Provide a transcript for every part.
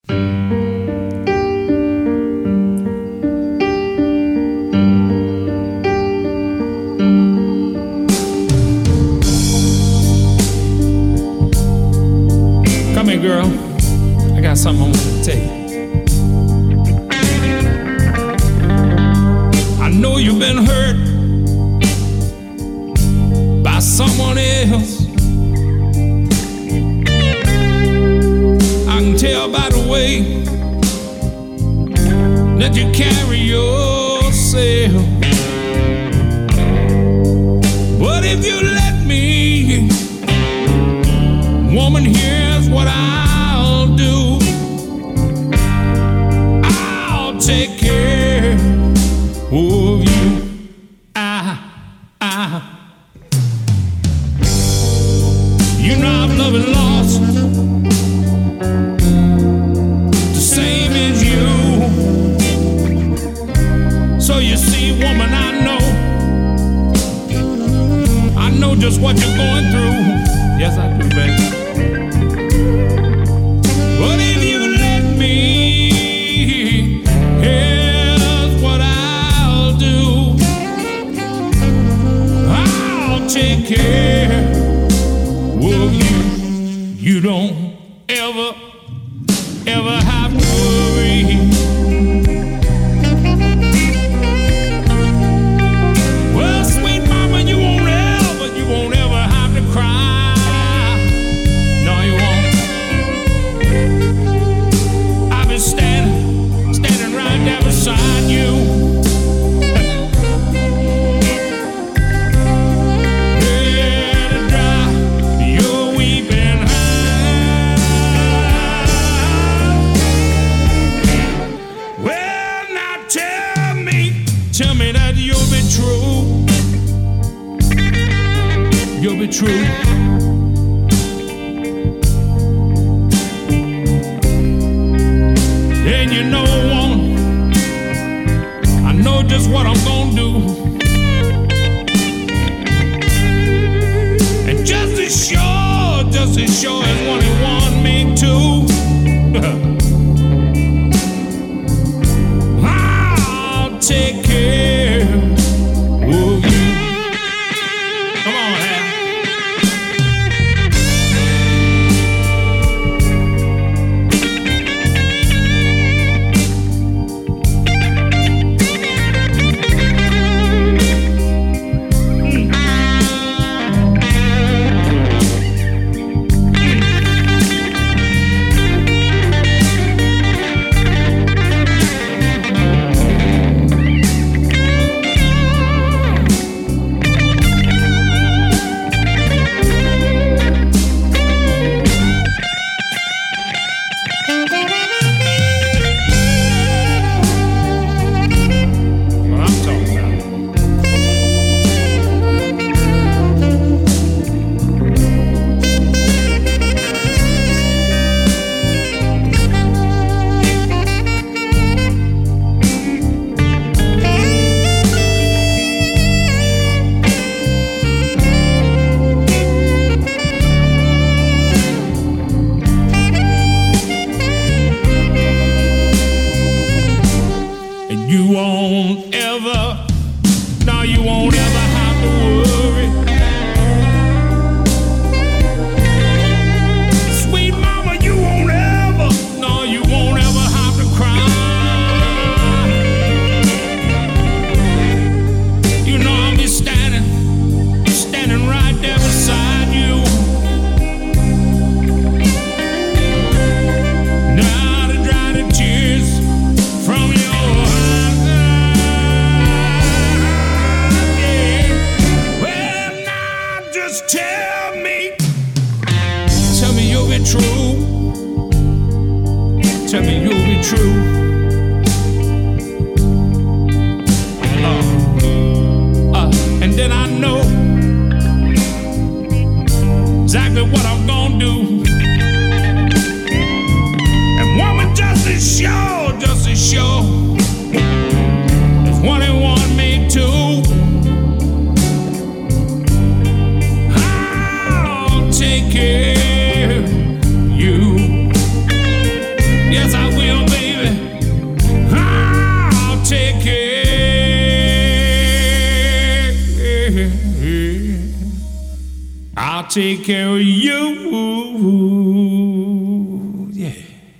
Come here, girl. I got something I want to tell you. I know you've been hurt by someone else. I can tell by the way that you carry yourself. But if you let me, woman, here's what I'll do. I'll take care of you. You know I've loved and lost the same as you. So you see, woman, I know just what you're going through. Yes, I do, baby. But if you let me, here's what I'll do. I'll take care of you. You don't ever have to worry. Well, sweet mama, you won't ever have to cry. No, you won't. I've been standing right there beside you. Here to dry your weeping eyes. Well, now tell me that you'll be true. You'll be true. And you know, woman, I know just what I'm gonna do. And just as sure as one and one make two, I'll take care of you. Come on, Hal. What I'm talking about. And you won't ever, no, you won't ever have to worry. Sweet mama, you won't ever, no, you won't ever have to cry. You know I'll be standing right there beside you. Now to dry the tears from your eyes. Yeah. Well, now just tell me you'll be true. Tell me you'll be true. And then I know exactly what I'm gonna do. And woman, just as sure as one and one made two, I'll take care of you. Yes, I take care of you. Yeah.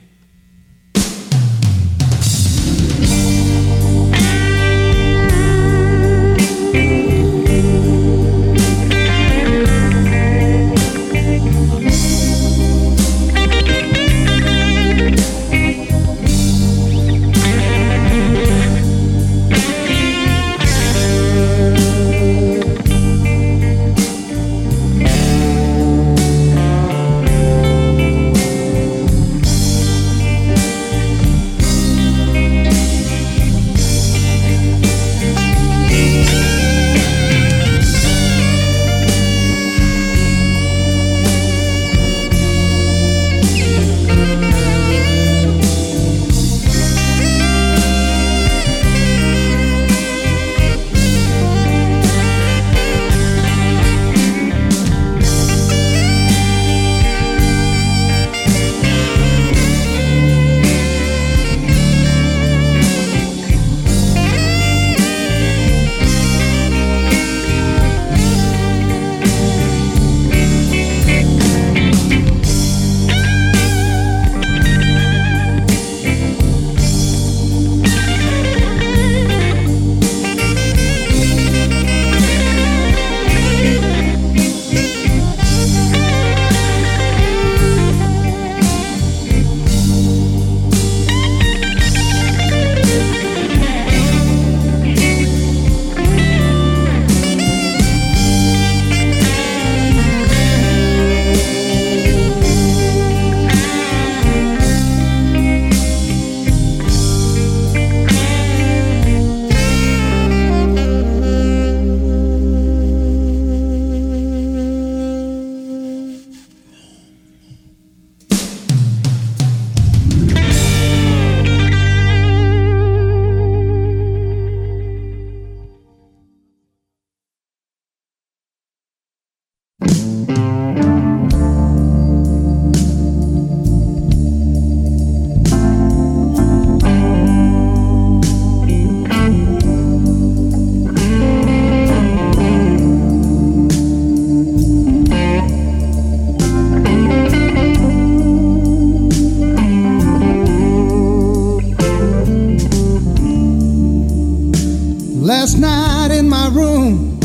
Last night in my room,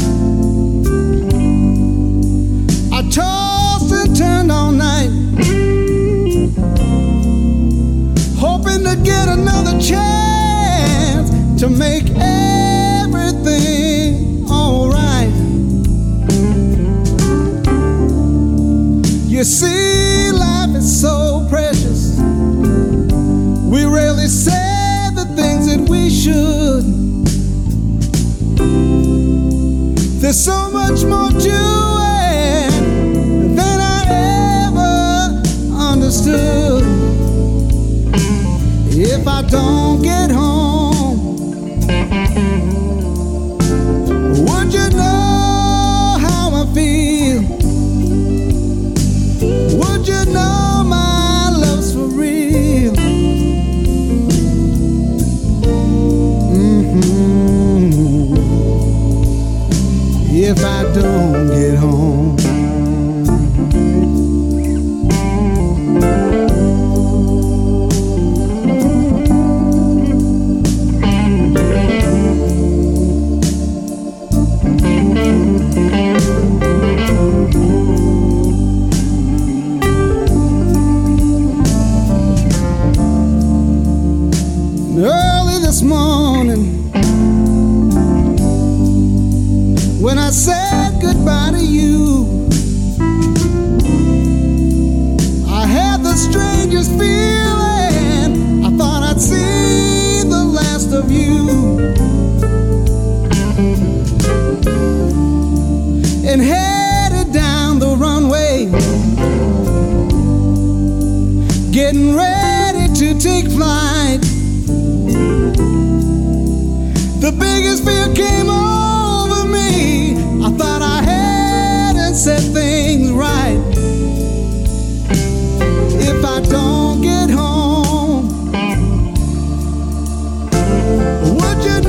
I tossed and turned all night, hoping to get another chance to make everything alright. You see, life is so precious. We rarely say the things that we should. There's so much more to it than I ever understood. If I don't get home, would you know how I feel? Would you know my love's for real? If I don't get home, early this morning, when I said goodbye to you, I had the strangest feeling. I thought I'd see the last of you, and headed down the runway, getting ready to take flight. The biggest fear came over me. I thought I hadn't said things right. If I don't get home, would you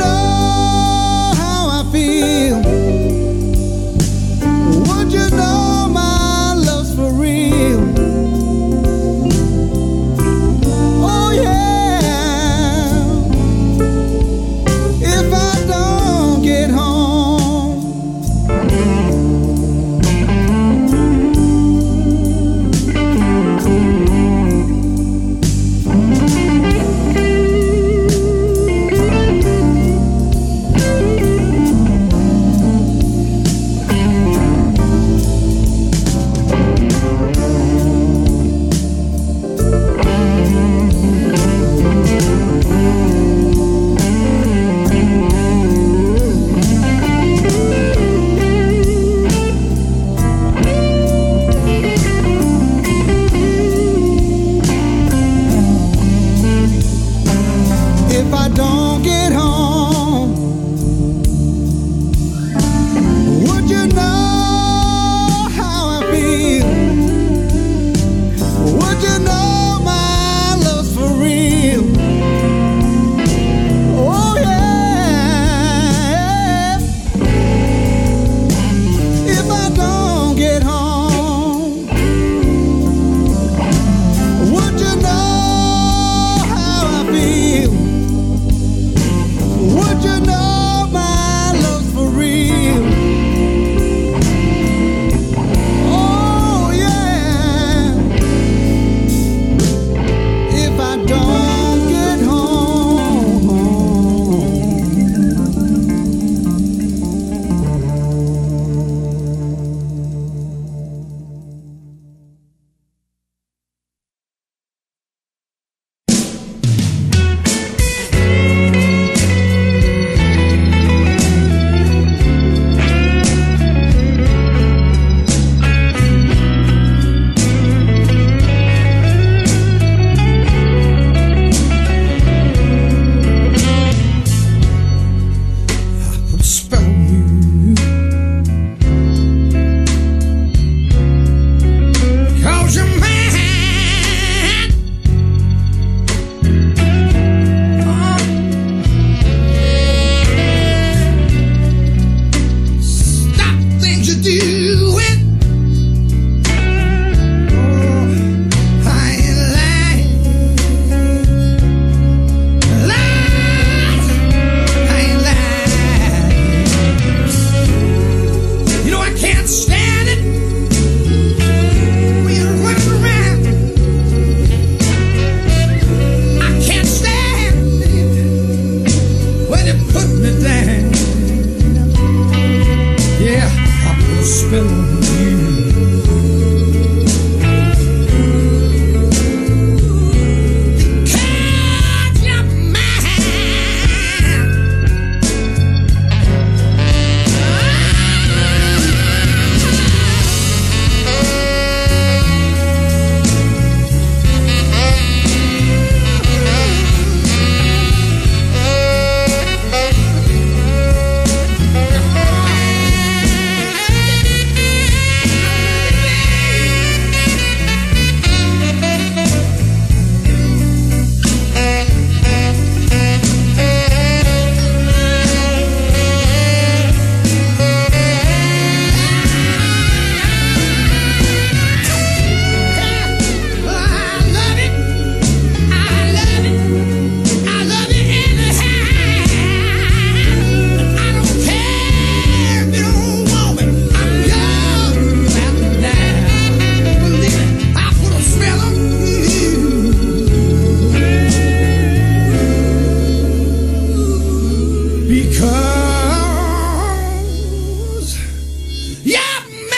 know how I feel? Would you know my don't get home, would you know how I feel? Would you know my love's for real? Oh yeah. If I don't get home, would you know how I feel? Would you know my love's for real? Oh yeah. If I don't get home, put a spell on you. 'Cause you're mine. Stop things you're doing. I ain't lying. Lies. I ain't lying. You know I can't stand it when you're running around. I can't stand it when you put me down. Yeah, I put a spell on you. 'Cause you're mine. Because you're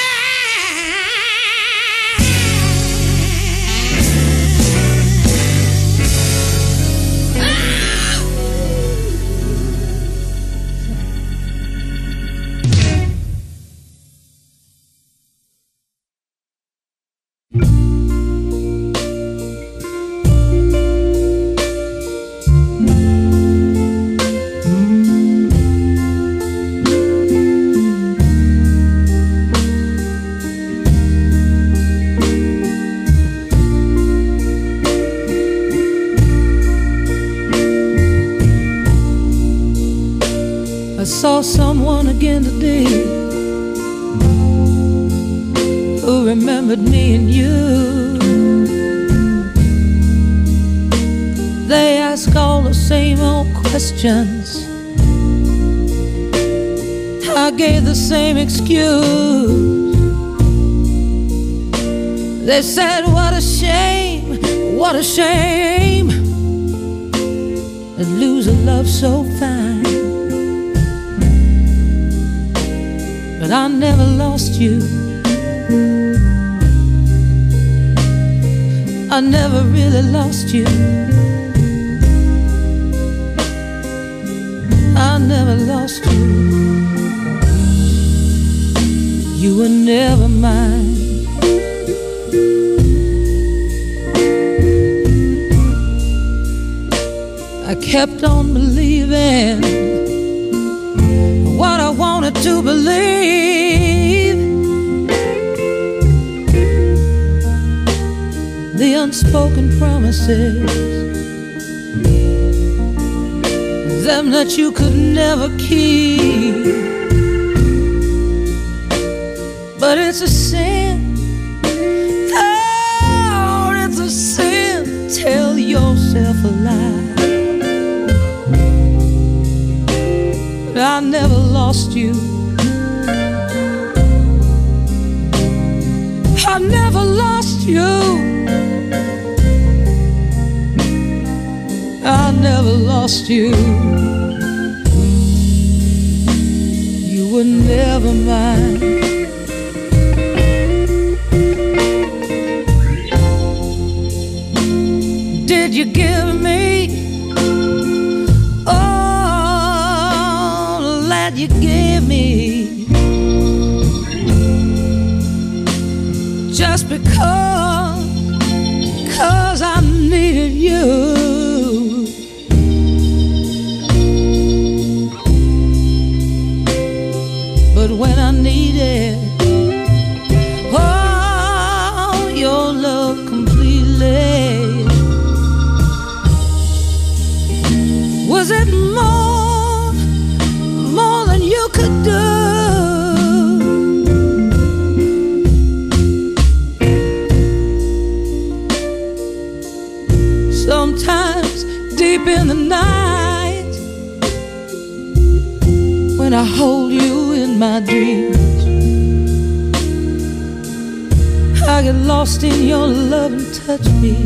I saw someone again today who remembered me and you. They ask all the same old questions. I gave the same excuse. They said, what a shame, what a shame to lose a love so fine. But I never lost you. I never really lost you. I never lost you. You were never mine. I kept on believing what I wanted to believe. The unspoken promises, them that you could never keep. But it's a sin, oh, it's a sin. Tell yourself a lie. I never lost you. I never lost you. I never lost you. You were never mine. Did you give me all that you gave me? Just because I needed you. But when I needed oh, your love completely, was it more than you could do? Sometimes deep in the night, when I hold you in my dreams, I get lost in your love and touch me.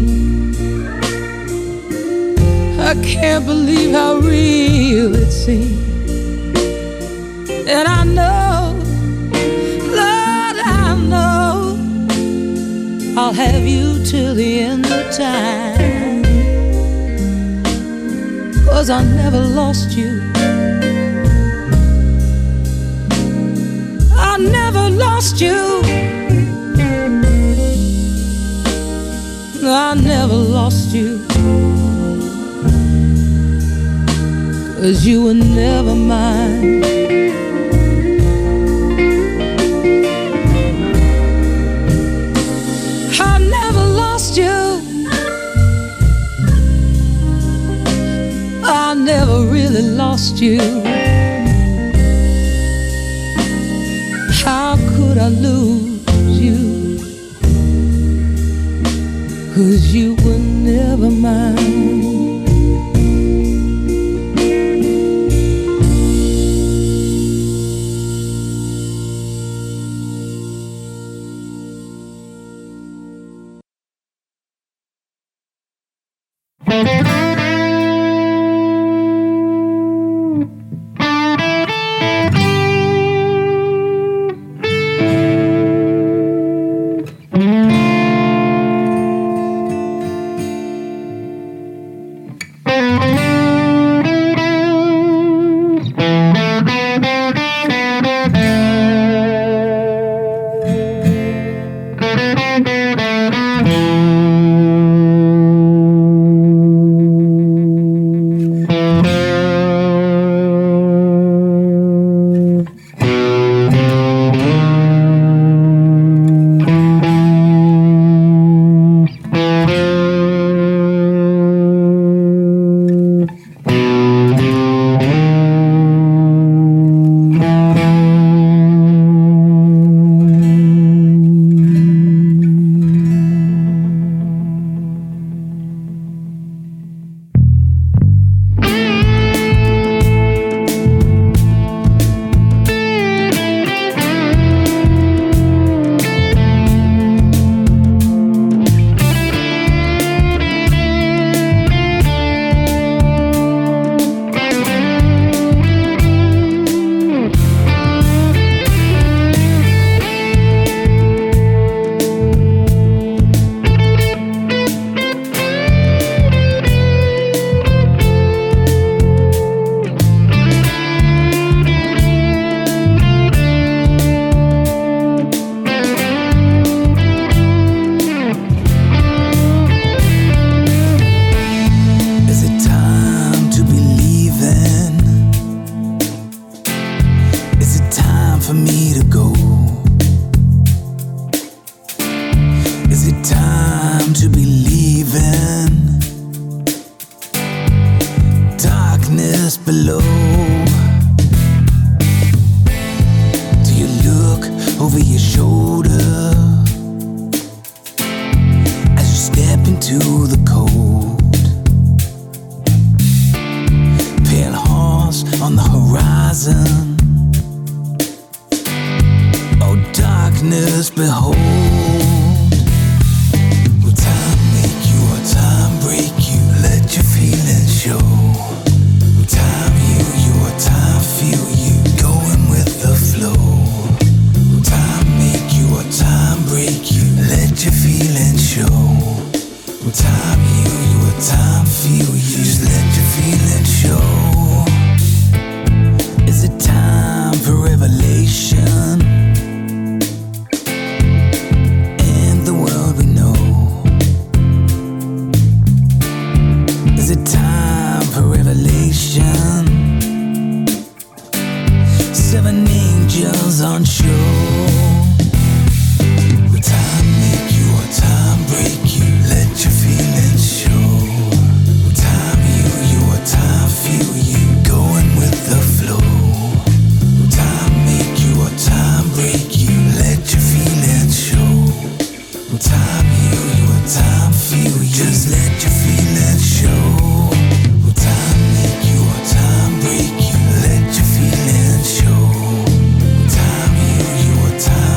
I can't believe how real it seems. And I know, Lord, I know I'll have you till the end of time. 'Cause I never lost you. I never lost you. I never lost you. 'Cause you were never mine. I never lost you. I never really lost you. How could I lose you? 'Cause you were never mine. horizon. Oh, darkness, behold. Will time make you or time break you? Let your feelings show. Will time heal you or time feel you? Going with the flow. Will time make you or time break you? Let your feelings show. Will time heal you or time feel you? Just let your feelings show. Is it time for revelation? In the world we know. Is it time for revelation? 7 angels on shore. Will time make you or time break you? Let your feelings show. Will time heal you or time feel you? Going with the flow. Will time make you or time break you? Let your feelings show. Will time heal you or time feel you? Just let your feelings show. Will time make you or time break you? Let your feelings show. Will time heal you or time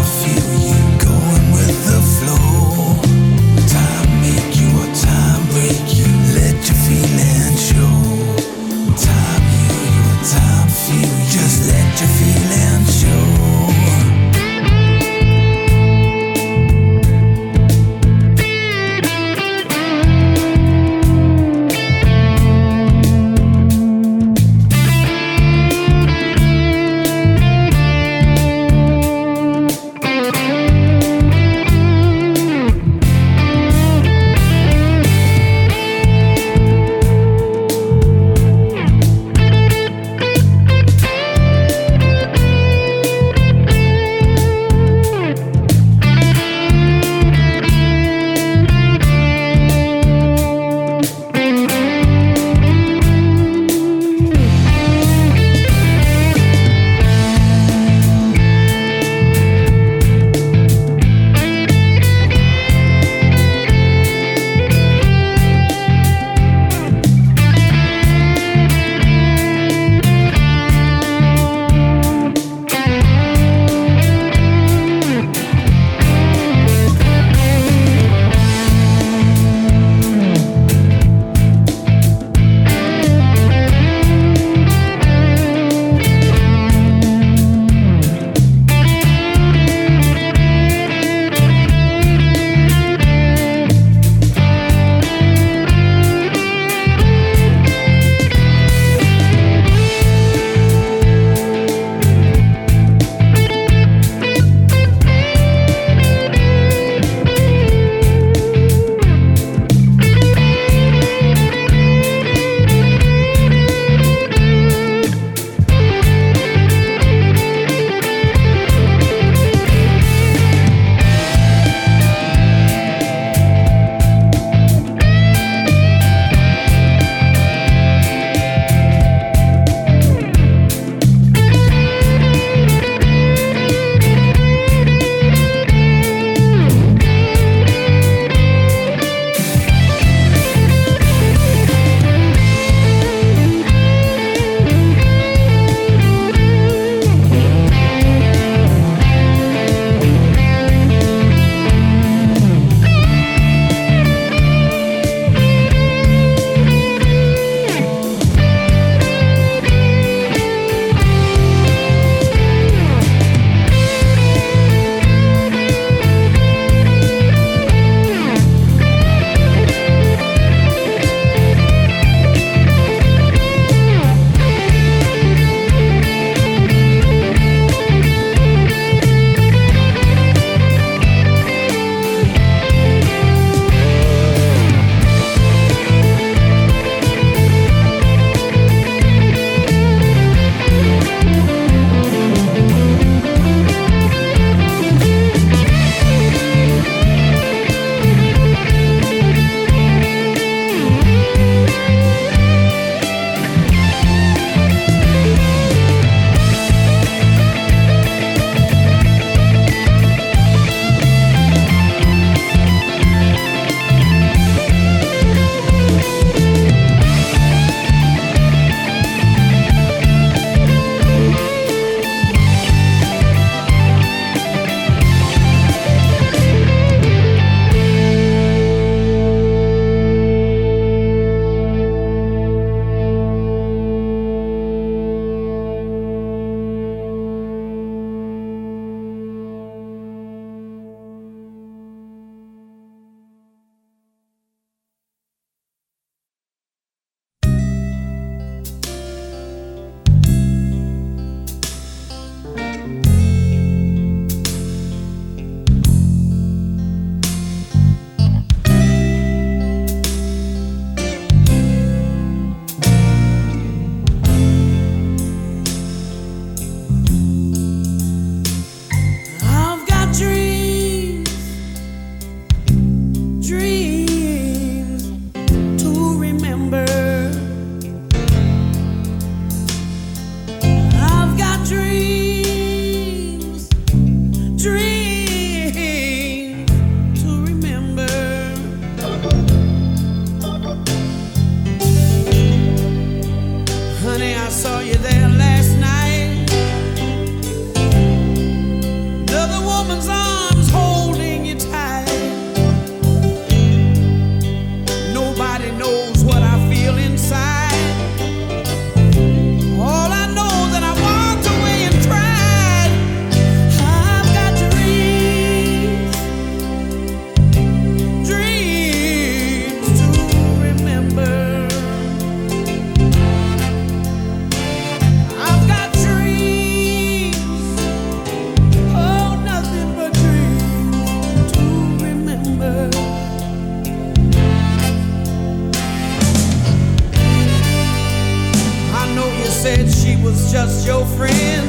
said she was just your friend,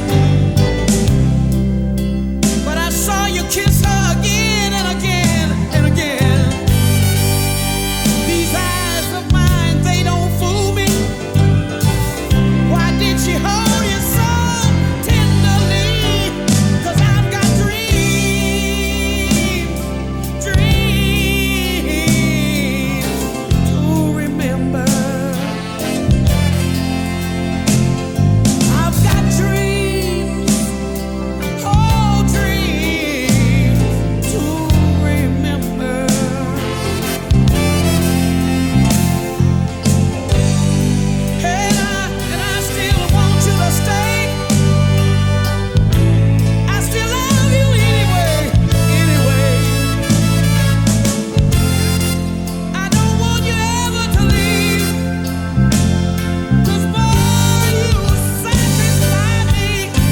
but I saw you kiss her again and again and again. These eyes of mine, they don't fool me. Why did she hold you so tenderly? 'Cause I've got dreams, dreams to remember. I've got dreams, oh dreams to remember. And I still want you to stay. I still love you anyway, anyway. I don't want you ever to leave. 'Cause boy, you satisfy me.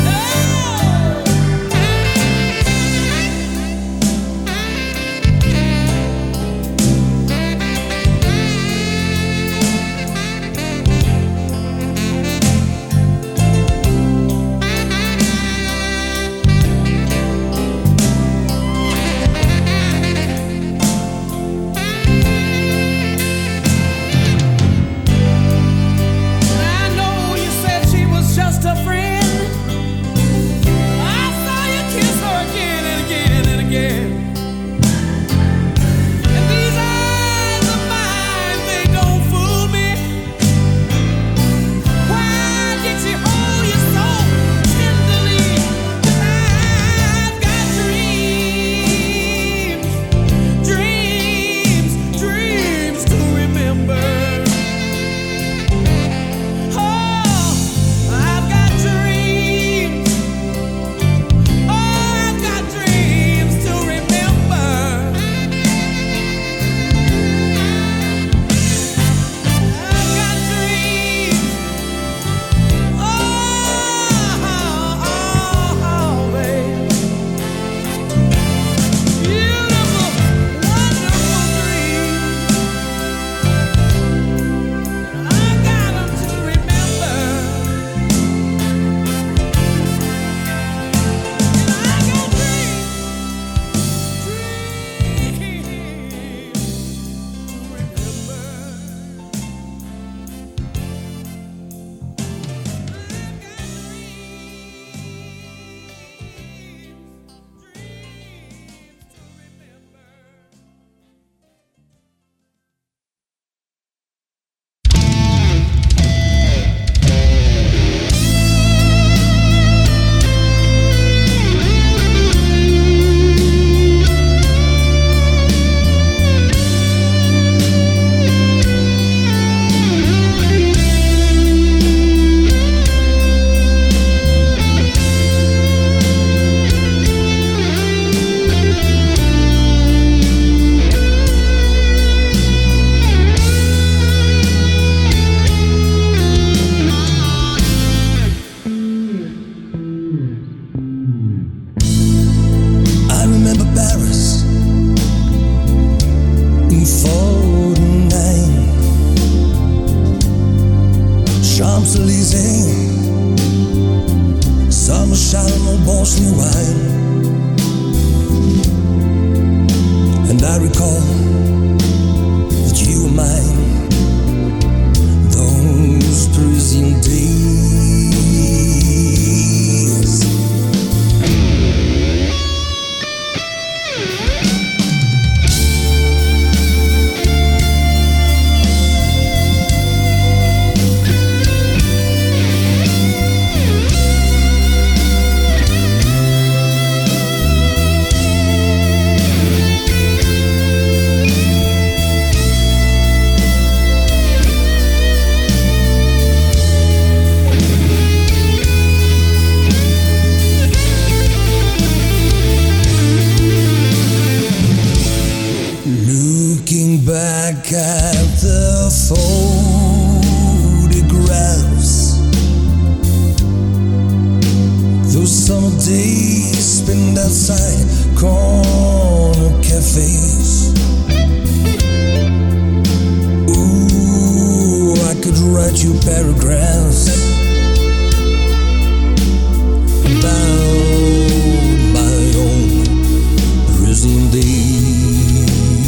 I know you said she was just a friend. I saw you kiss her again and again and again. And these eyes of mine, they don't fool me. Why did she hold you so tenderly? 'Cause I've got dreams, dreams, dreams to remember. Oh, I've got dreams. Oh, I've got dreams to remember. I've got dreams. Oh, baby. Beautiful, wonderful dreams. I got 'em to remember. And I got dreams, dreams to remember. I remember Paris in '49, Champs-Élysées, summer shine on Boston wine, and I recall that you were mine. Those Parisian days. Looking back at the photographs, those summer days spent outside corner cafes. Ooh, I could write you paragraphs bound my own prison days.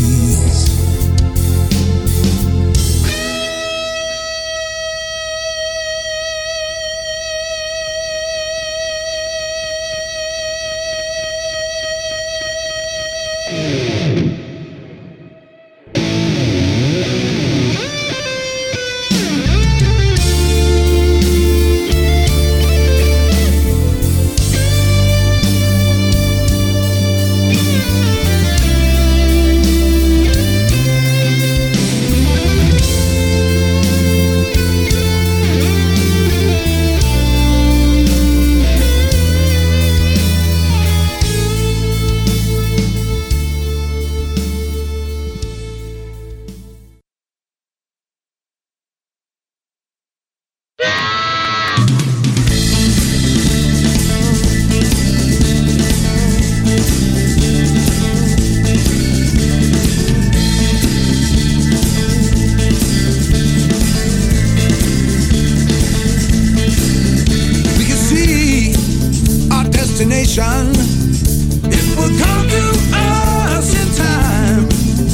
It will come to us in time.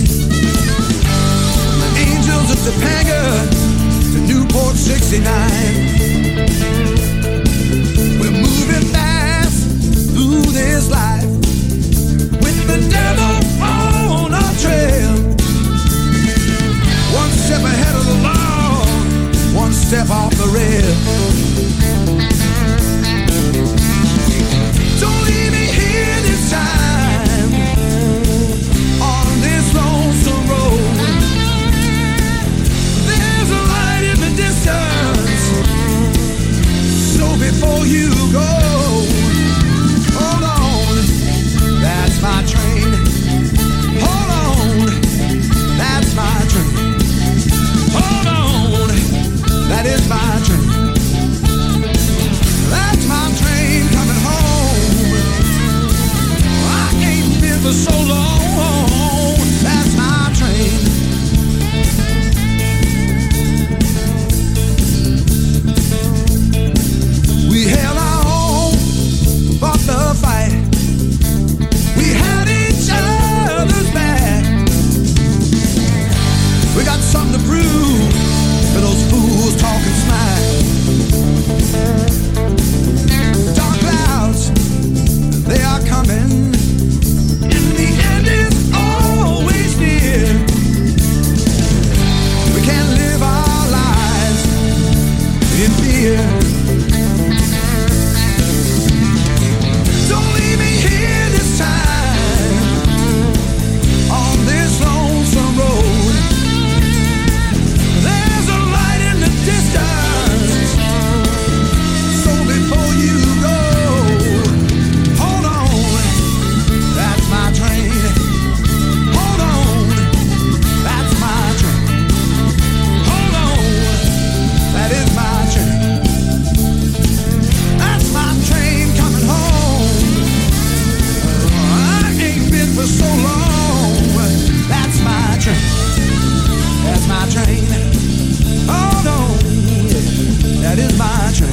The angels of Topanga to Newport 69. We're moving fast through this life with the devil on our trail. One step ahead of the law, one step off the rail. Don't leave me here this time on this lonesome road. There's a light in the distance, so before you go, hold on, that's my train. Hold on, that's my train. Hold on, that is my train. That's my train coming home. I ain't been for so long. That's my train. We held our own, fought the fight. We had each other's back. We got something to prove for those fools talking smack. Dark clouds, they are coming. In the end is always near. We can't live our lives in fear. Don't leave me here this time on this lonesome road. There's a light in the distance, so before you go, hold on, that's my train. Hold on, that's my train. Hold on, that is my train. That's my train coming home. I ain't been for so long. That's my train. That's my train. Hold on, that is my train.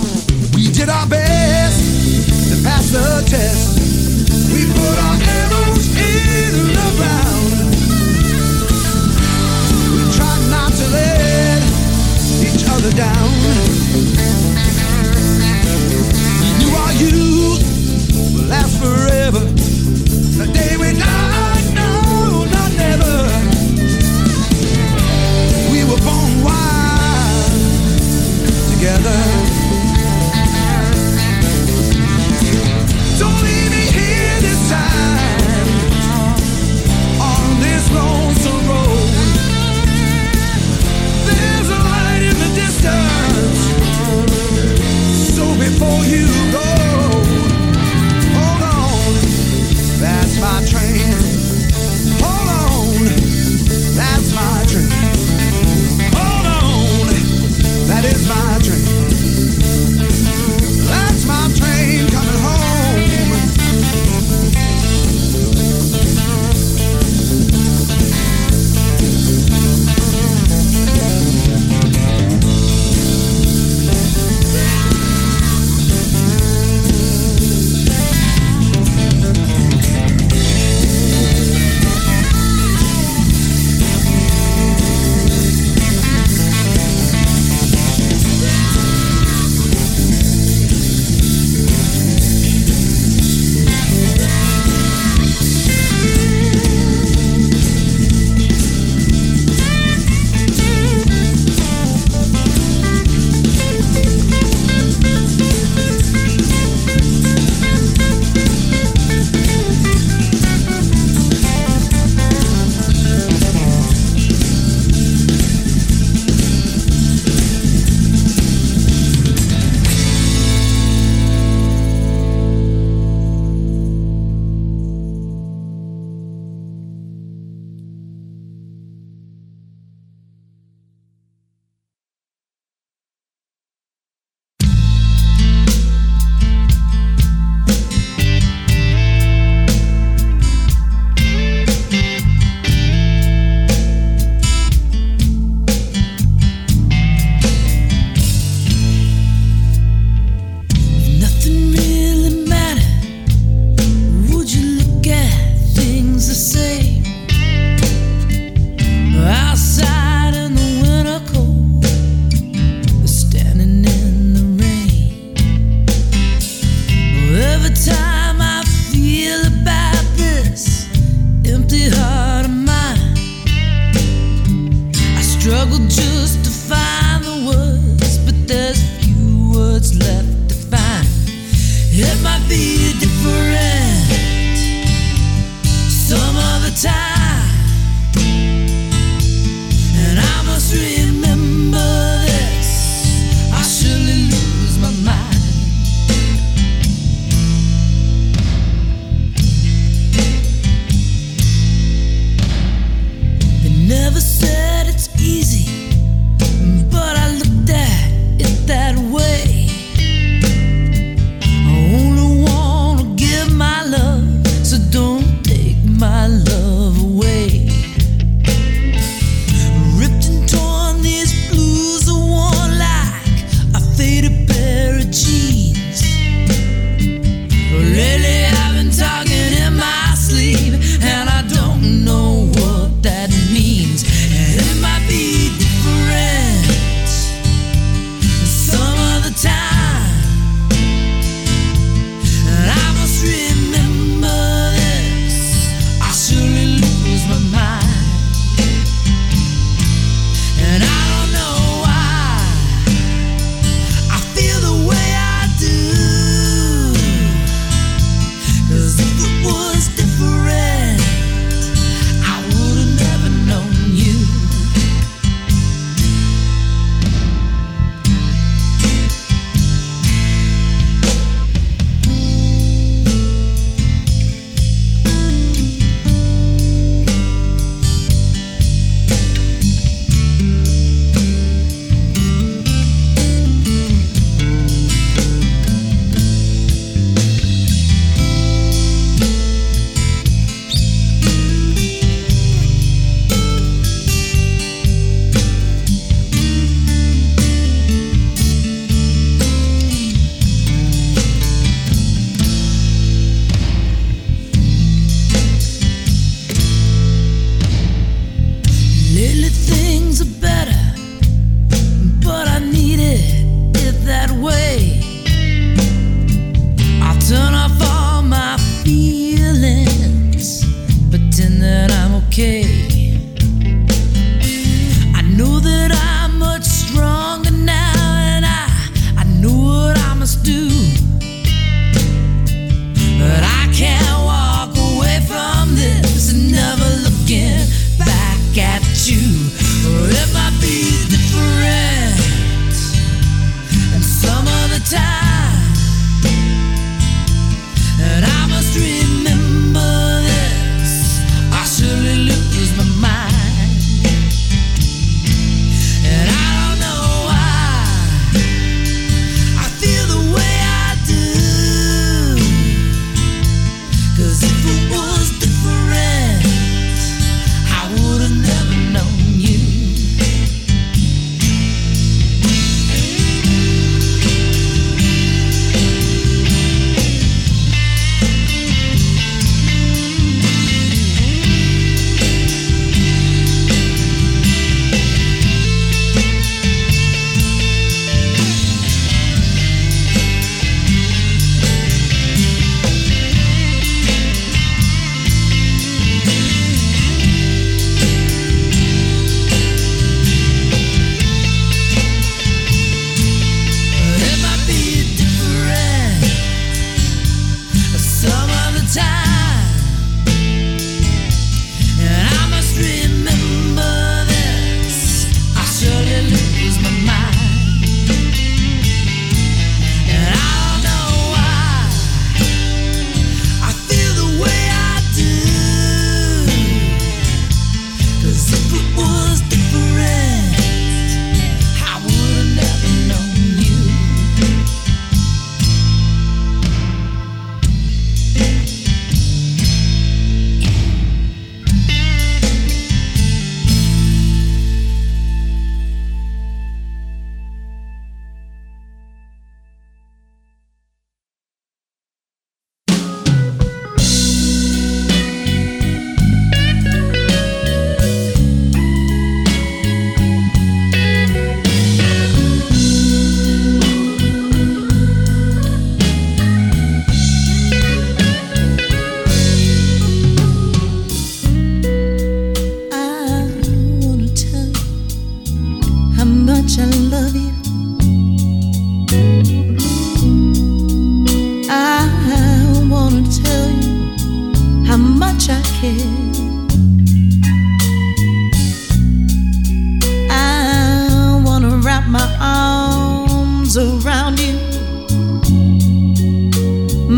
We did our best to pass the test. We put our her down. We knew our youth will last forever. The day we die, no, not never. We were born wild together. Don't leave me here this time on this lonesome road. There's a light in the distance.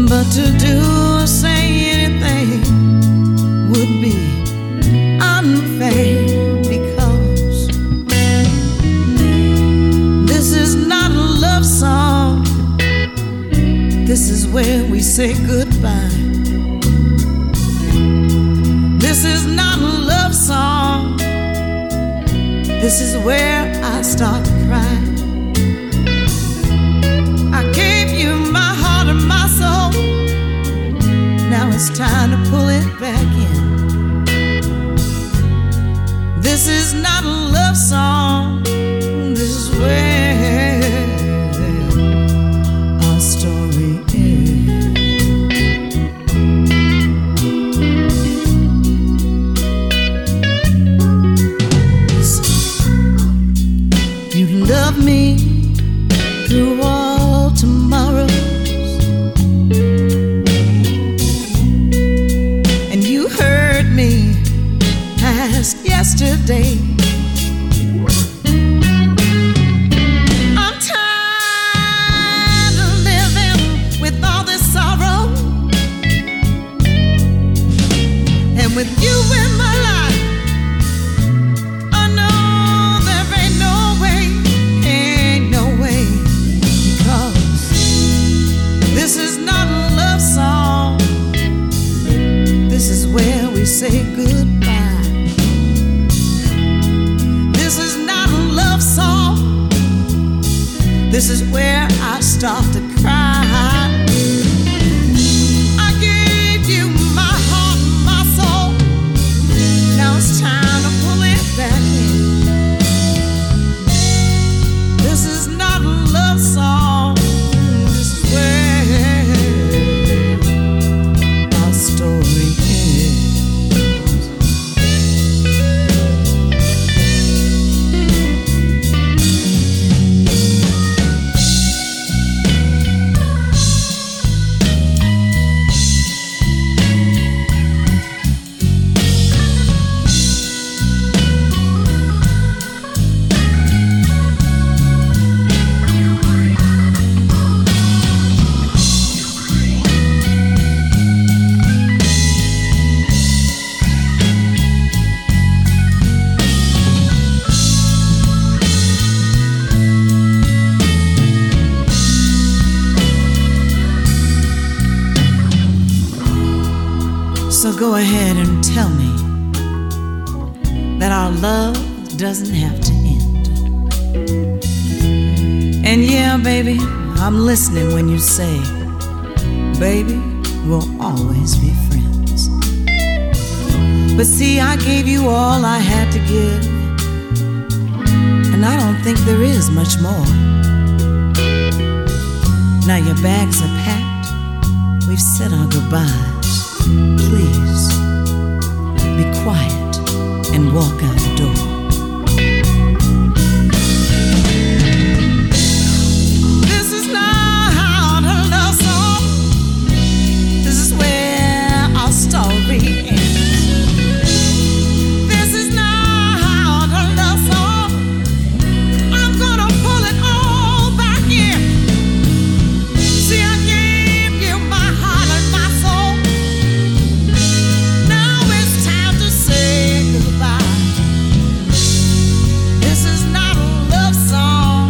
but to do or say anything would be unfair, because this is not a love song. This is where we say goodbye. This is not a love song. This is where I start to cry. I gave you my heart and my soul. Now it's time to pull it back in. This is not a love song. This is where our story ends. You love me through all tomorrows, and you heard me past yesterday. I'm tired of living with all this sorrow, and with you in my life, I know there ain't no way, because this is not a love song. This is where we say goodbye. This is not a love song. This is where I start to cry. I gave you my heart and my soul. Now it's time to pull it back in. This is not a love song. This is where our story ends. So go ahead and tell me that our love doesn't have to end. And yeah, baby, I'm listening when you say, baby, we'll always be friends. But see, I gave you all I had to give, and I don't think there is much more. Now your bags are packed, we've said our goodbyes. Please be quiet and walk out the door. This is not a love song. This is where our story ends. This is not a love song. I'm gonna pull it all back in. See, I gave you my heart and my soul. Now it's time to say goodbye. This is not a love song.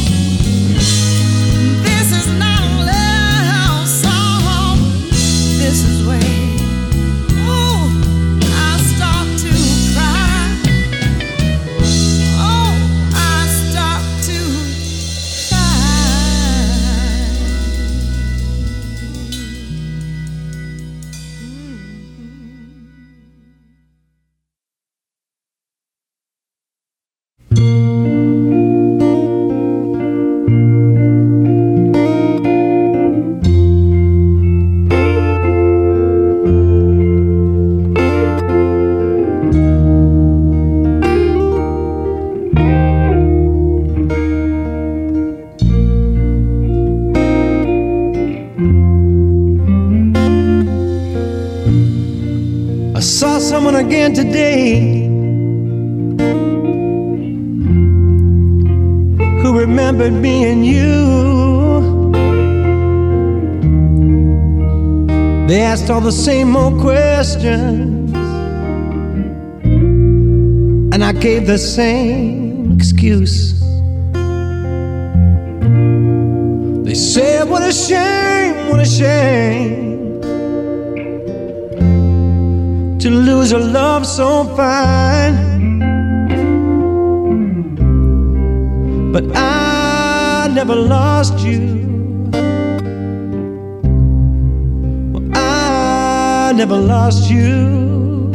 This is not a love song. This is where, oh, I start to cry. Oh, I start to I saw someone again today who remembered me and you. They asked all the same old questions, and I gave the same excuse. They said, what a shame, what a shame to lose a love so fine. But I never lost you. I never lost you.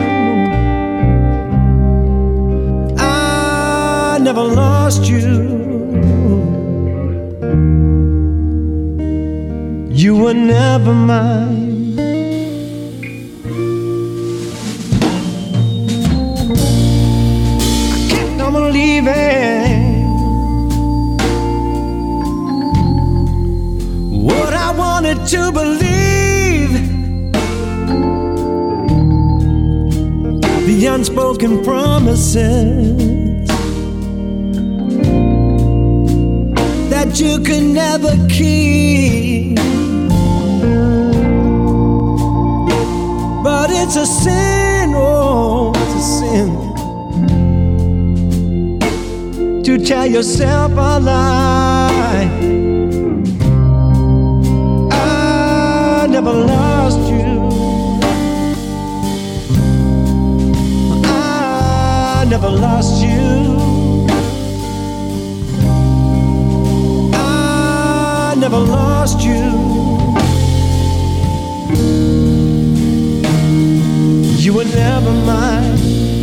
I never lost you. You were never mine. I kept on believing what I wanted to believe. The unspoken promises that you could never keep. But it's a sin, oh, it's a sin to tell yourself a lie. I never lost you. I never lost you. I never lost you. You were never mine.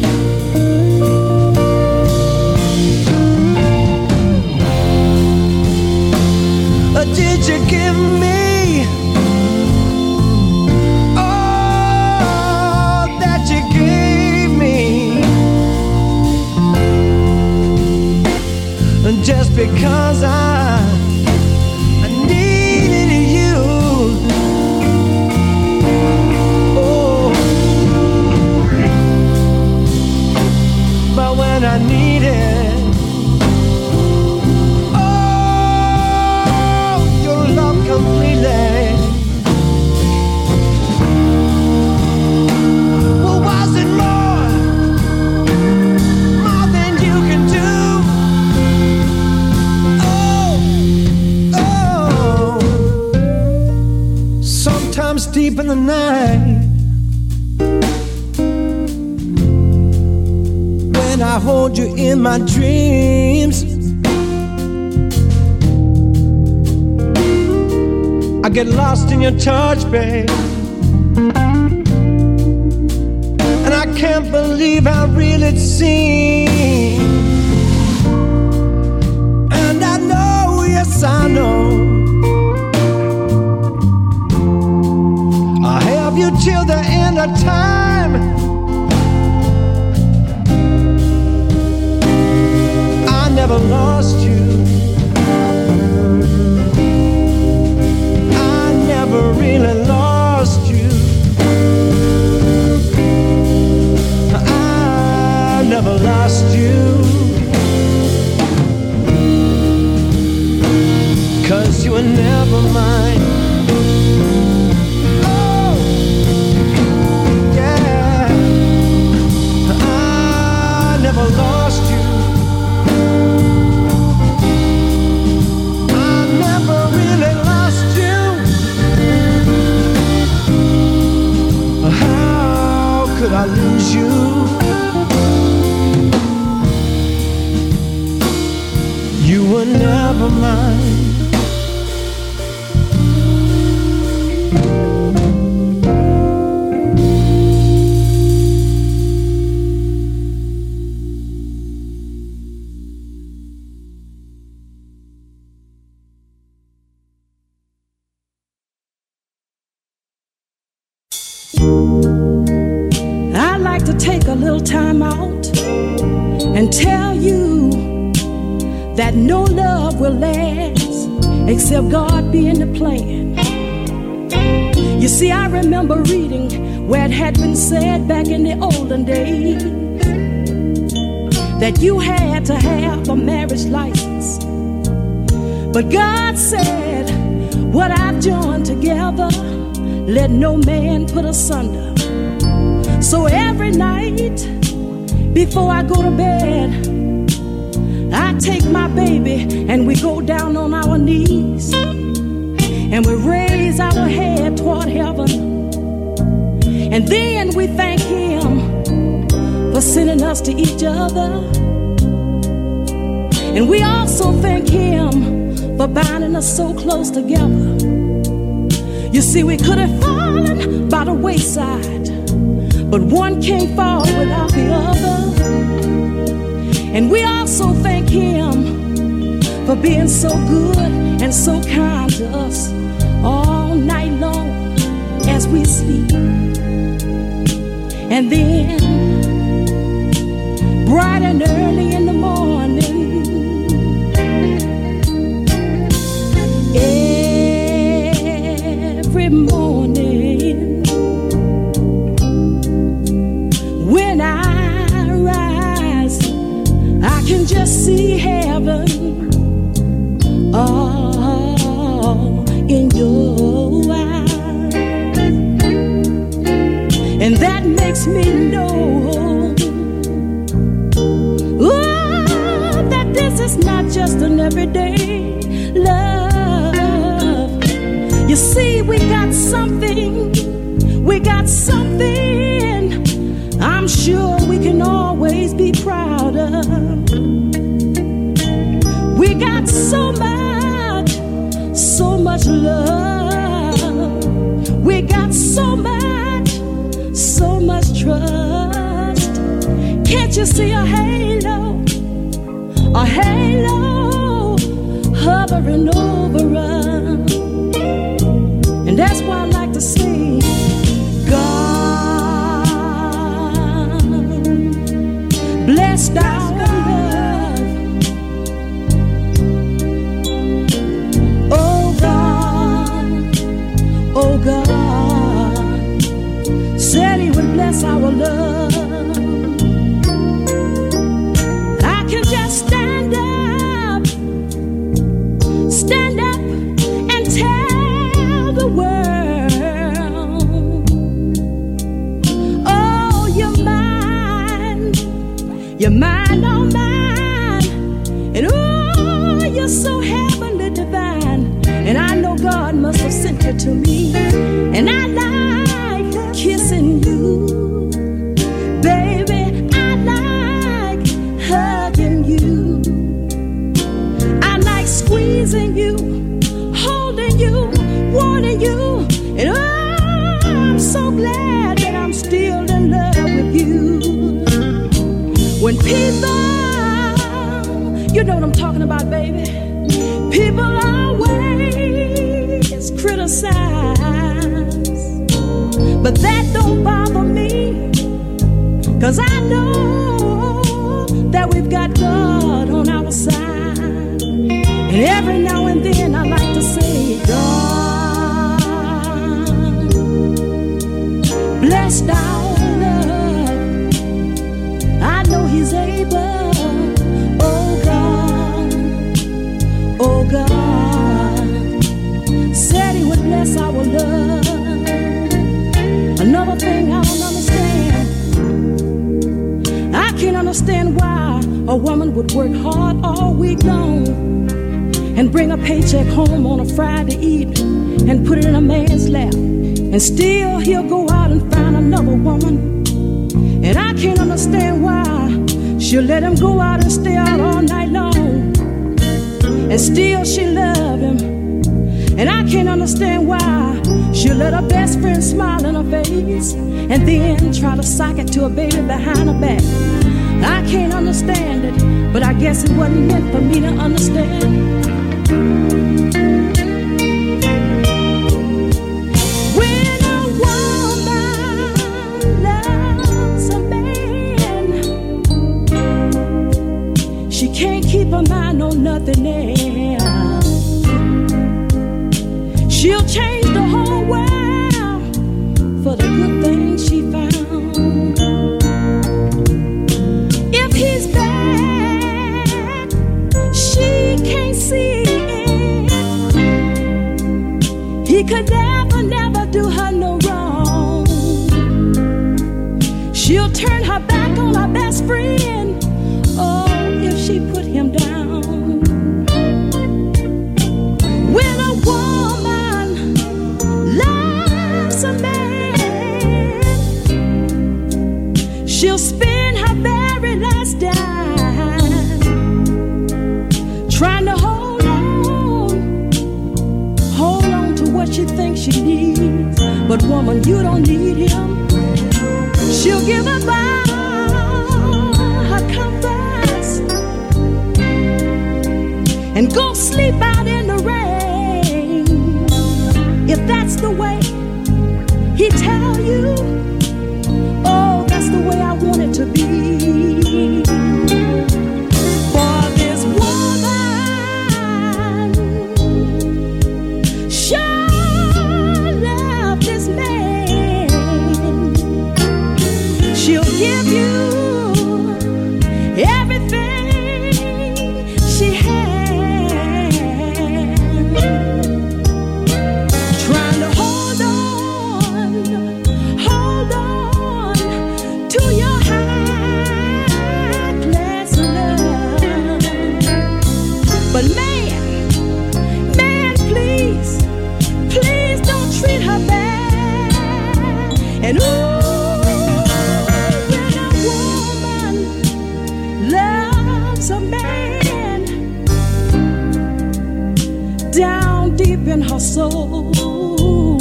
Did you give me all that you gave me? Just because I needed you. Oh, but when I needed your love completely, well, was it more than you can do? Sometimes deep in the night, when I hold you in my dreams, I get lost in your touch, babe, and I can't believe how real it seems. And I know, yes I know, you till the end of time. I never lost you. I never really lost you. I never lost you. 'Cause you were never mine. Never lost you. I never really lost you. How could I lose you? You were never mine. Take a little time out and tell you that no love will last except God be in the plan. You see, I remember reading where it had been said back in the olden days that you had to have a marriage license. But God said, what I've joined together, let no man put asunder. So every night before I go to bed, I take my baby and we go down on our knees and we raise our head toward heaven. And then we thank Him for sending us to each other. And we also thank Him for binding us so close together. You see, we could have fallen by the wayside, but one can't fall without the other. And we also thank Him for being so good and so kind to us all night long as we sleep. And then bright and early in the morning, every morning, when I rise, I can just see heaven all in your eyes. And that makes me know that this is not just an everyday love. You see, we got something I'm sure we can always be proud of. We got so much love. We got so much trust. Can't you see a halo hovering over us? And that's why I like to sing, God bless our love. Oh God, said He would bless our love. I can just stand up and tell the world, oh, you're mine, oh mine, and oh, you're so heavenly divine. And I know God must have sent you to me, and I like kissing you, baby, I like hugging you, I like squeezing you, holding you, wanting you, and oh, I'm so glad that I'm still in love with you. When people, you know what I'm talking about, baby, people always criticize, but that don't bother me, 'cause I know that we've got God on our side. And every now and then I like to say, God bless our love. I know He's able. Oh God, said He would bless our love. Another thing I don't understand, I can't understand why a woman would work hard all week long and bring a paycheck home on a Friday evening and put it in a man's lap, and still he'll go out and find another woman. And I can't understand why she'll let him go out and stay out all night long, and still she love him. And I can't understand why she'll let her best friend smile in her face and then try to sock it to a baby behind her back. I can't understand it, but I guess it wasn't meant for me to understand. When a woman loves a man, she can't keep her mind on nothing else. She'll change the whole world for the good things she found. If he's bad, she can't see it. He could never, never do her no wrong. She'll turn her back on her best friend, oh, if she put him down. When a woman loves a man, she'll spend her very last dime trying to hold on to what she thinks she needs. But woman, you don't need him. She'll give up her comforts and go sleep out in the rain. If that's the way he tell you, oh, that's the way I want it to be. For this woman sure love this man. She'll give you everything she has, trying to hold on to your high class love. But man, please don't treat her bad. And ooh, when a woman loves a man down deep in her soul,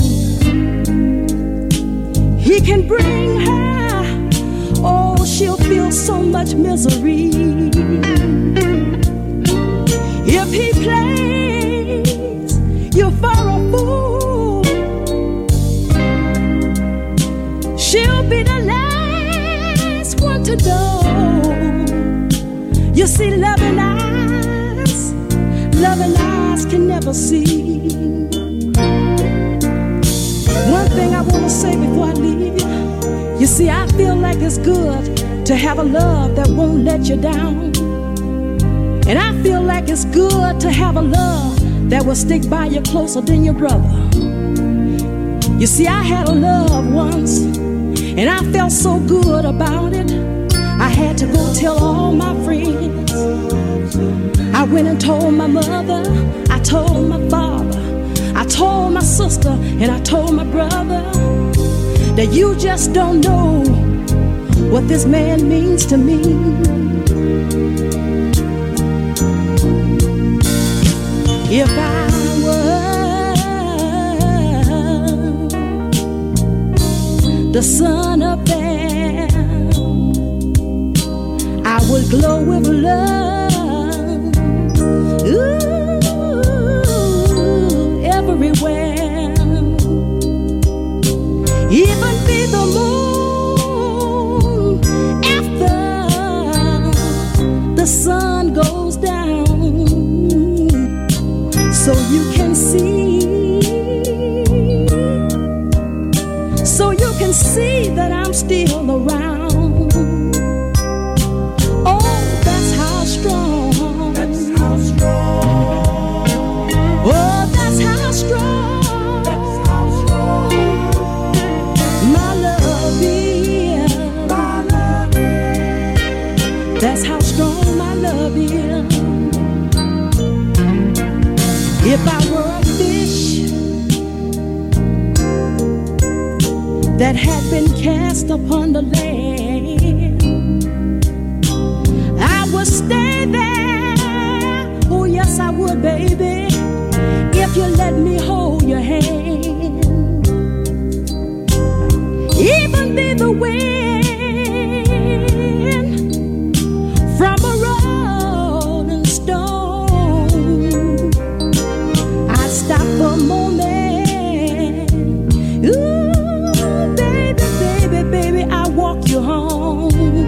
he can bring her, oh, she'll feel so much misery. If he plays you for a fool, she'll be the last one to know. You see, loving eyes can never see. One thing I want to say before I leave you, you see, I feel like it's good to have a love that won't let you down. And I feel like it's good to have a love that will stick by you closer than your brother. You see, I had a love once, and I felt so good about it. I had to go tell all my friends. I went and told my mother, I told my father, I told my sister, and I told my brother that you just don't know what this man means to me. If I were the sun up there, I would glow with love, ooh, everywhere. Even be the moon after the sun goes down, so you can see that I'm still around. Oh, that's how strong. That's how strong. Oh, that's how strong. That's how strong. My love is. My love is. That's how strong my love is. If I were a fish that had been cast upon the land, I would stay there. Oh yes, I would, baby, if you let me hold your hand. Even be the wind from a rolling stone, I'd stop for a moment. Ooh, baby, I walk you home.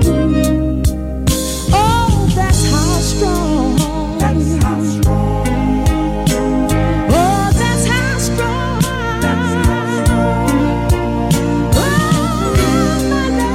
Oh, that's how strong. That's how strong. Oh, that's how strong. That's how strong. Oh, my love.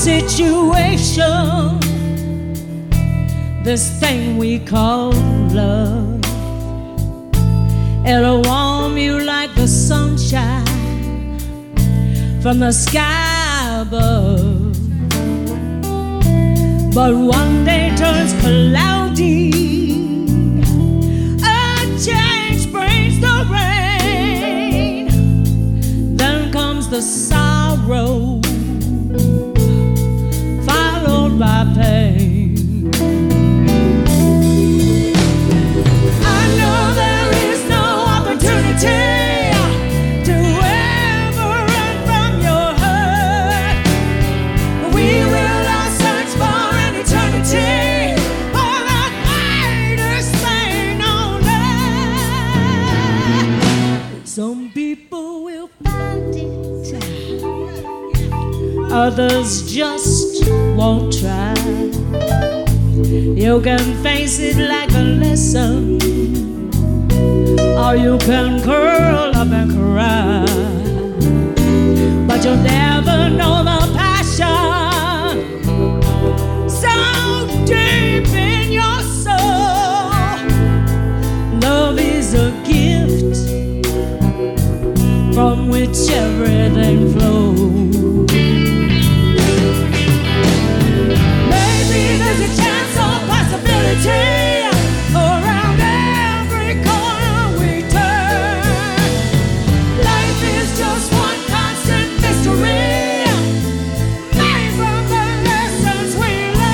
situation, this thing we call love. It'll warm you like the sunshine from the sky above. But one day turns cloudy, a change brings the rain, then comes the sorrow, followed by pain. I know there is no opportunity to ever run from your hurt. We will all search for an eternity, for that greatest thing on earth. Some people will find it, others just won't try. You can face it like a lesson, or you can curl up and cry. But you'll never know the passion so deep in your soul. Love is a gift from which everything flows. There's a chance or possibility around every corner we turn. Life is just one constant mystery, made from the lessons we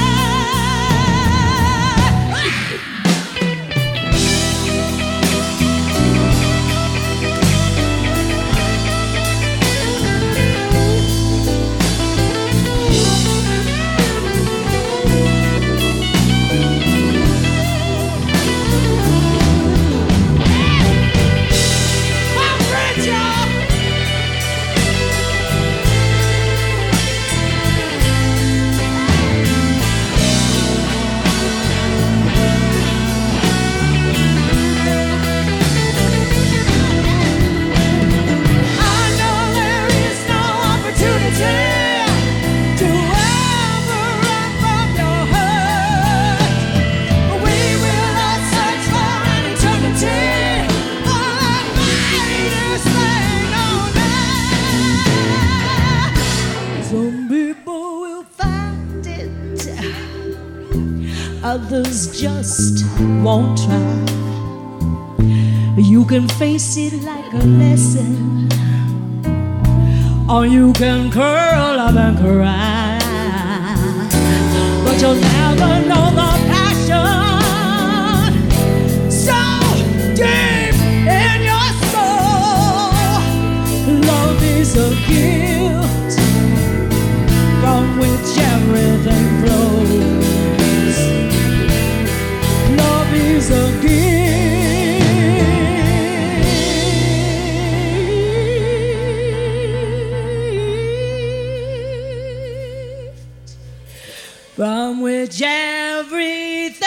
others just won't try. You can face it like a lesson, or you can curl up and cry. But you'll never know the passion so deep in your soul. Love is a gift from which everything flows. Love is a gift from which everything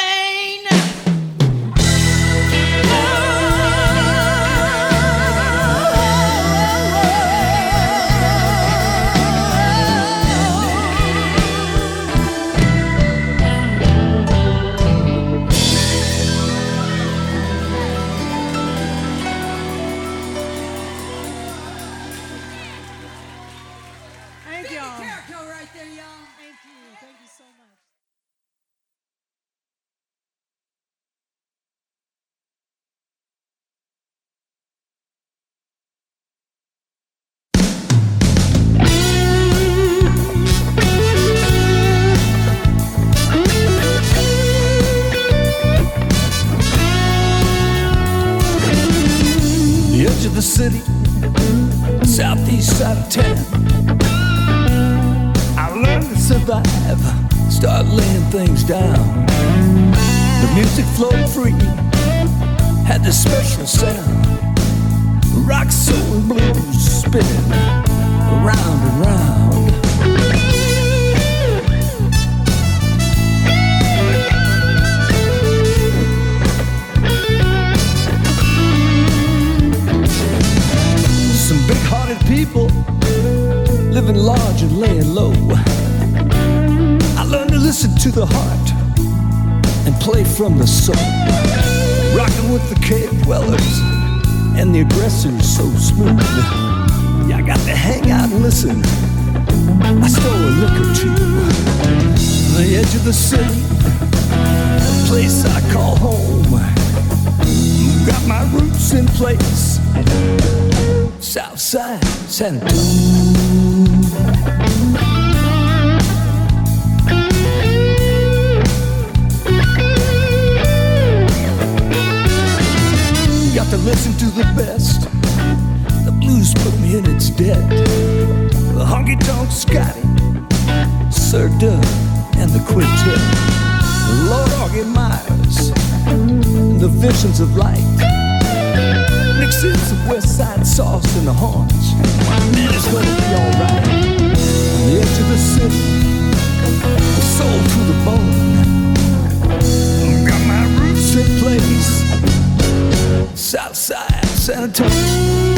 the city, southeast side of town. I learned to survive, start laying things down. The music flowed free, had this special sound. Rock, soul, and blues spinning around and round. Some big-hearted people living large and laying low. the heart and play from the soul. Rocking with the cave dwellers and the aggressors so smooth. Yeah, I got to hang out and listen. I stole a look or two. The edge of the city, a place I call home. Got my roots in place. Southside San Antonio. Got to listen to the best. The blues put me in its debt. The honky-tonk Scotty, Sir Doug, and the quintet. Lord Augie Myers, and the visions of light. Mix in some West Side sauce in the horns. Man, it's gonna be alright. On the edge of the city, soul to the bone. Got my roots in place. Southside San Antonio.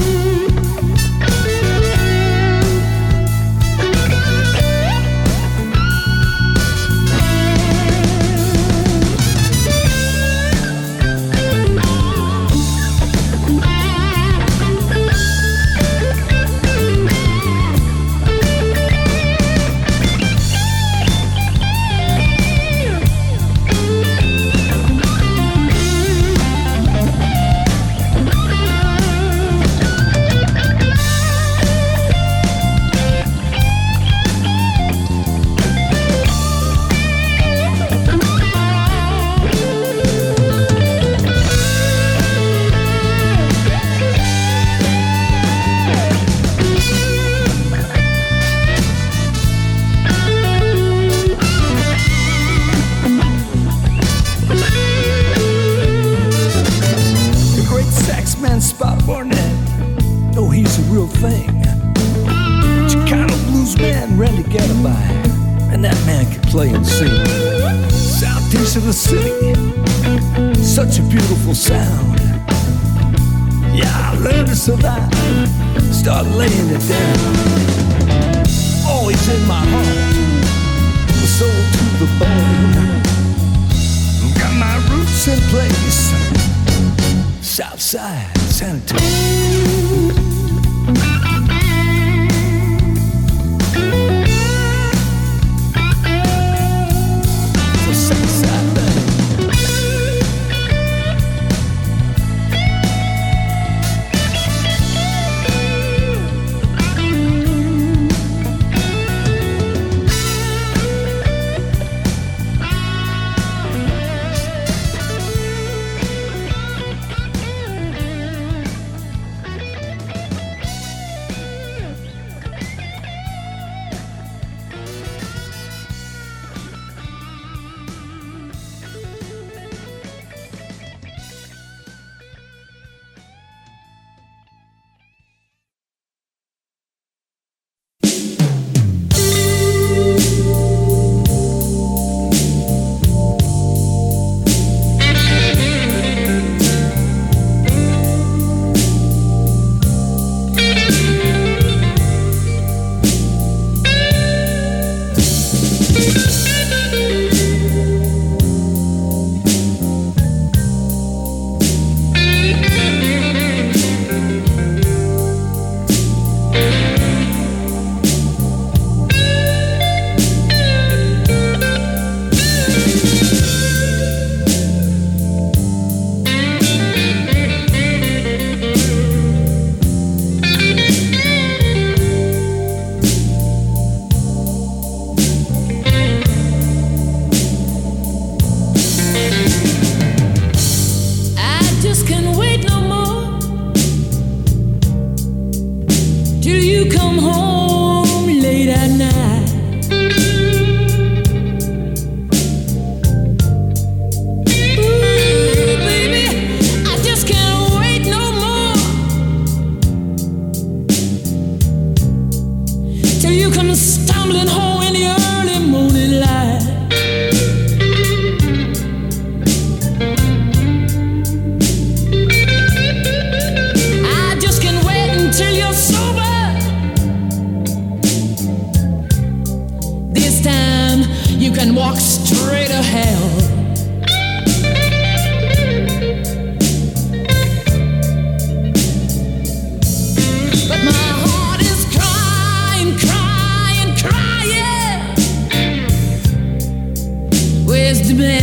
Spot Barnett, oh, he's a real thing. Chicano blues man, Randy Gadabye, and that man can play and sing. Southeast of the city, such a beautiful sound. Yeah, I learned to survive, start laying it down. Always in my heart, the soul to the bone. Got my roots in place. Southside San Antonio.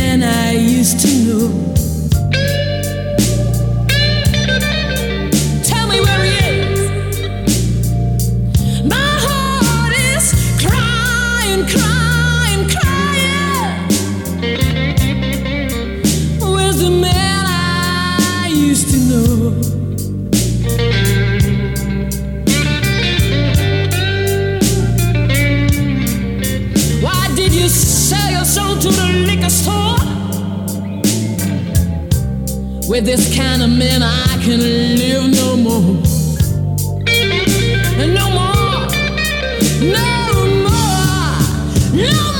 man I used to know. Tell me where he is. My heart is crying, crying, crying. Where's the man I used to know? Why did you sell your soul to the liquor store? With this kind of man I can live no more. No more, no more, no more.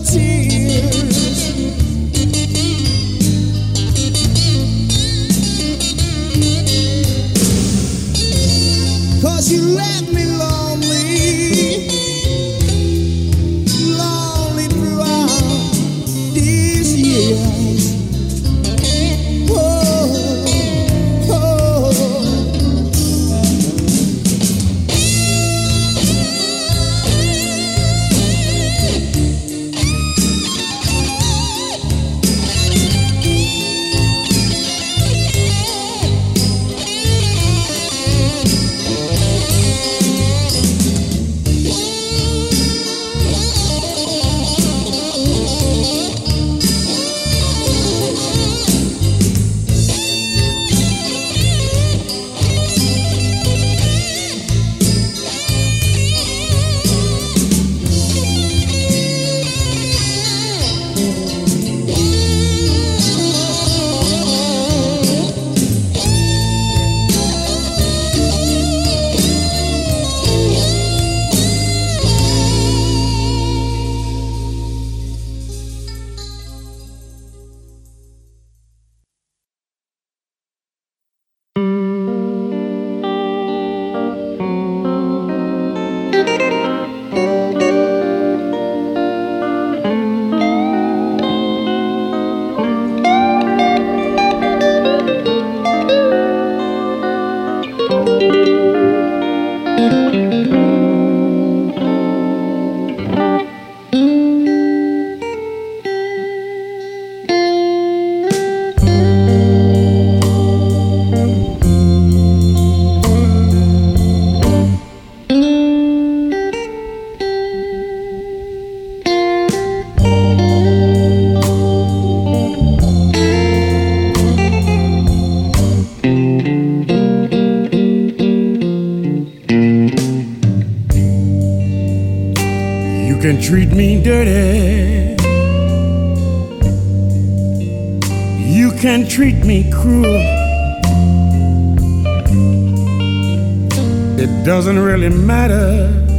tears. 'Cause you left me lonely, lonely throughout these years. Oh, oh. Treat me dirty, you can treat me cruel. It doesn't really matter,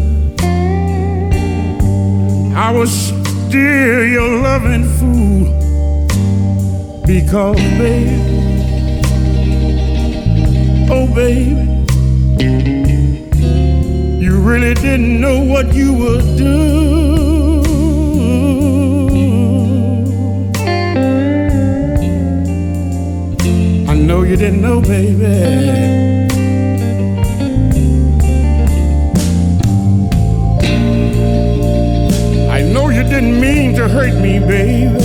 I was still your loving fool. Because baby, oh baby, you really didn't know what you were doing. I know you didn't know, baby. I know you didn't mean to hurt me, baby.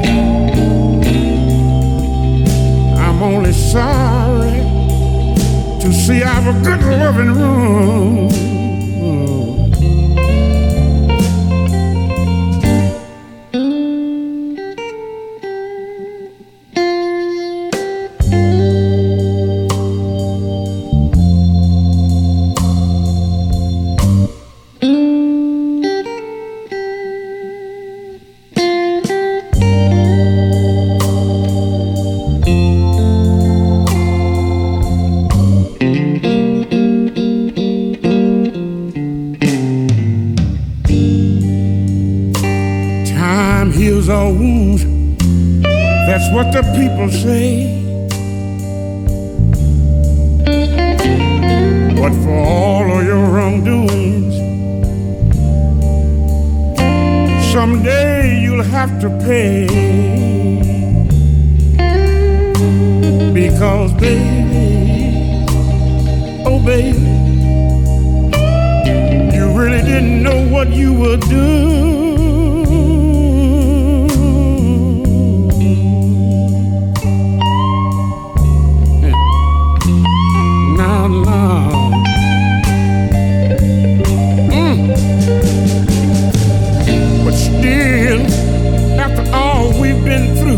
I'm only sorry to see I have a good loving room. All wounds, that's what the people say. But for all of your wrongdoings, someday you'll have to pay. Because baby, oh baby, you really didn't know what you were doing. But still, after all we've been through,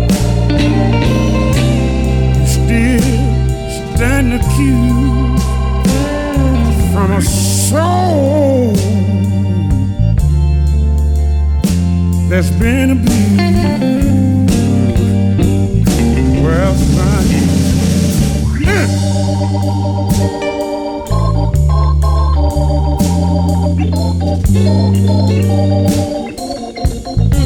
you still stand accused from a soul that's been abused. Well, fine.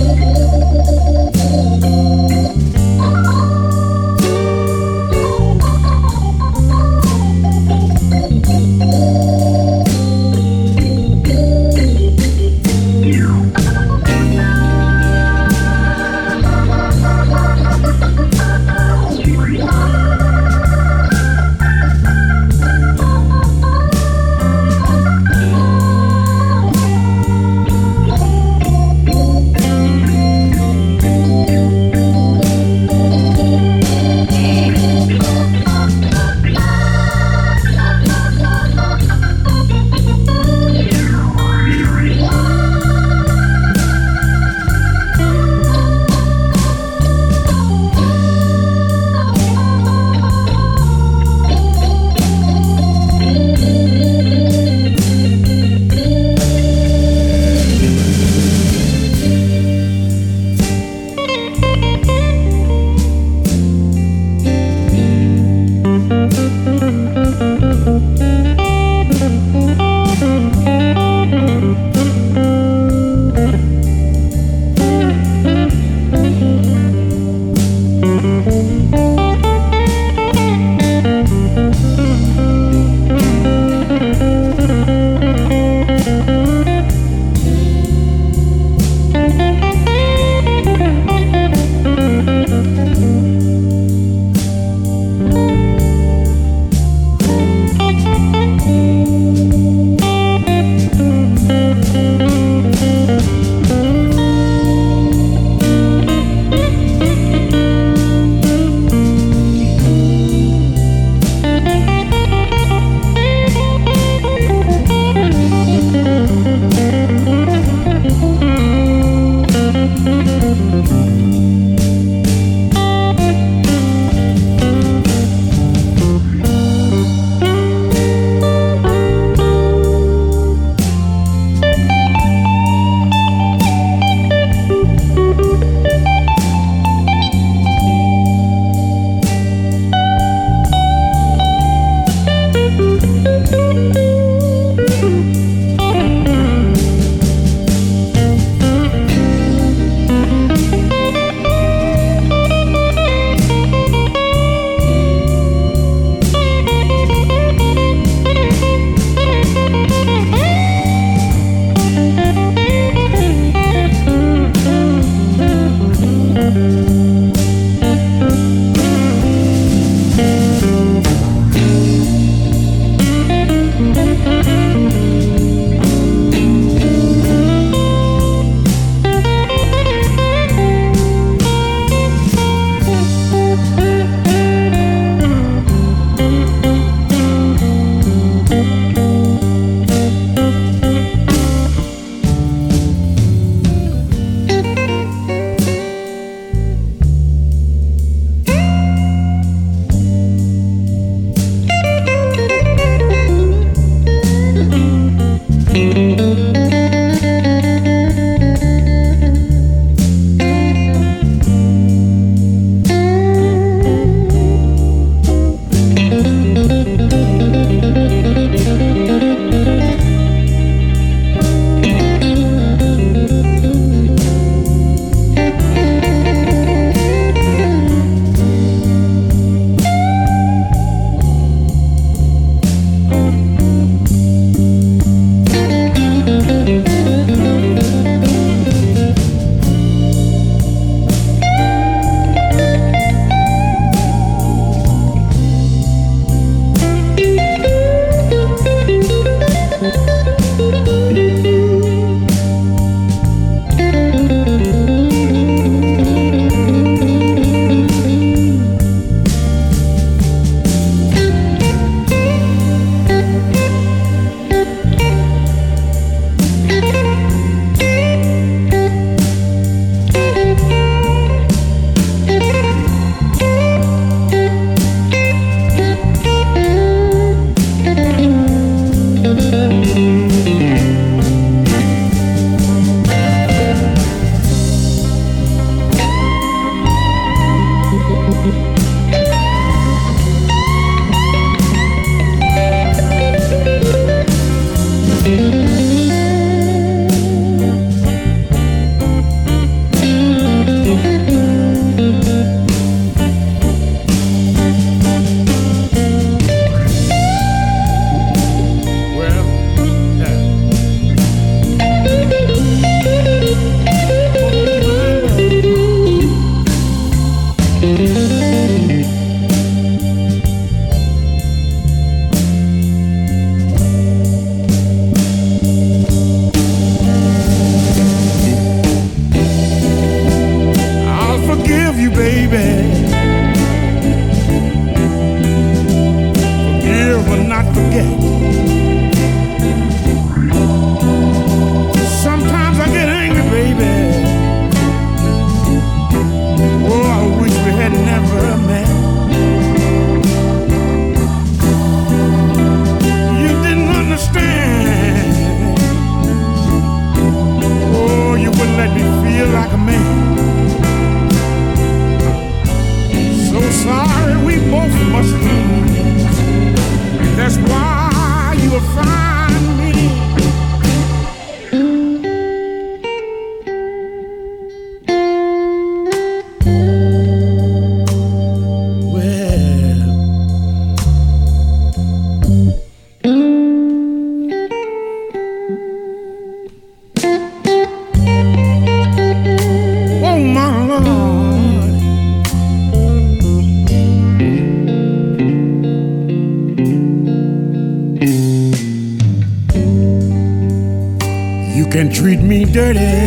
can treat me dirty.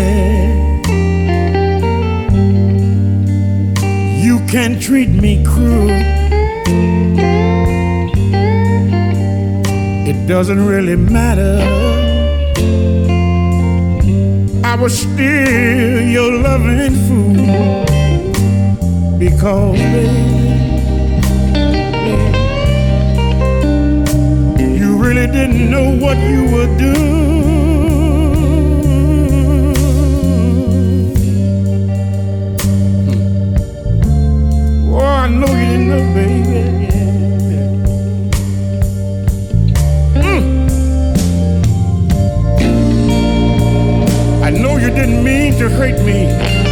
You can treat me cruel. It doesn't really matter. I was still your loving fool. because, baby, you really didn't know what you were doing. Oh, I know you didn't know, baby. I know you didn't mean to hurt me.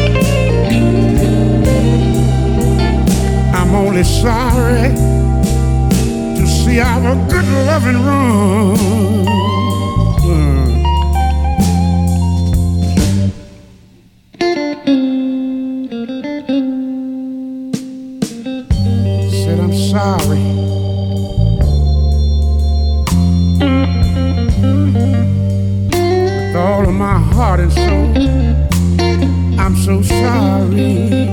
I'm only sorry to see our good loving room. Said I'm sorry. With all of my heart and soul, I'm so sorry.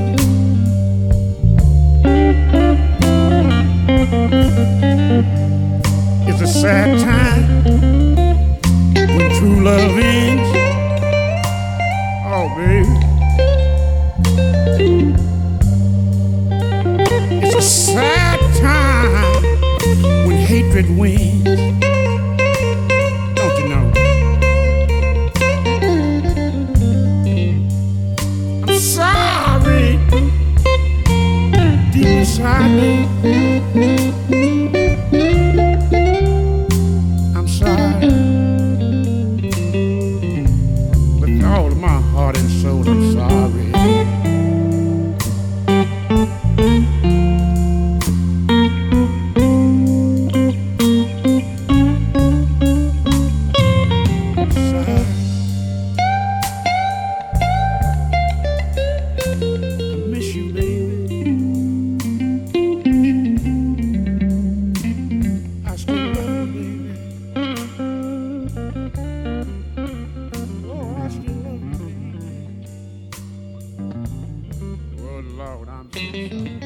It's a sad time when true love ends. Oh, baby. It's a sad time when hatred wins. Don't you know? I'm sorry, deep inside me. I'm sorry. With all of my heart and soul, I'm sorry. Lord, I'm so sorry.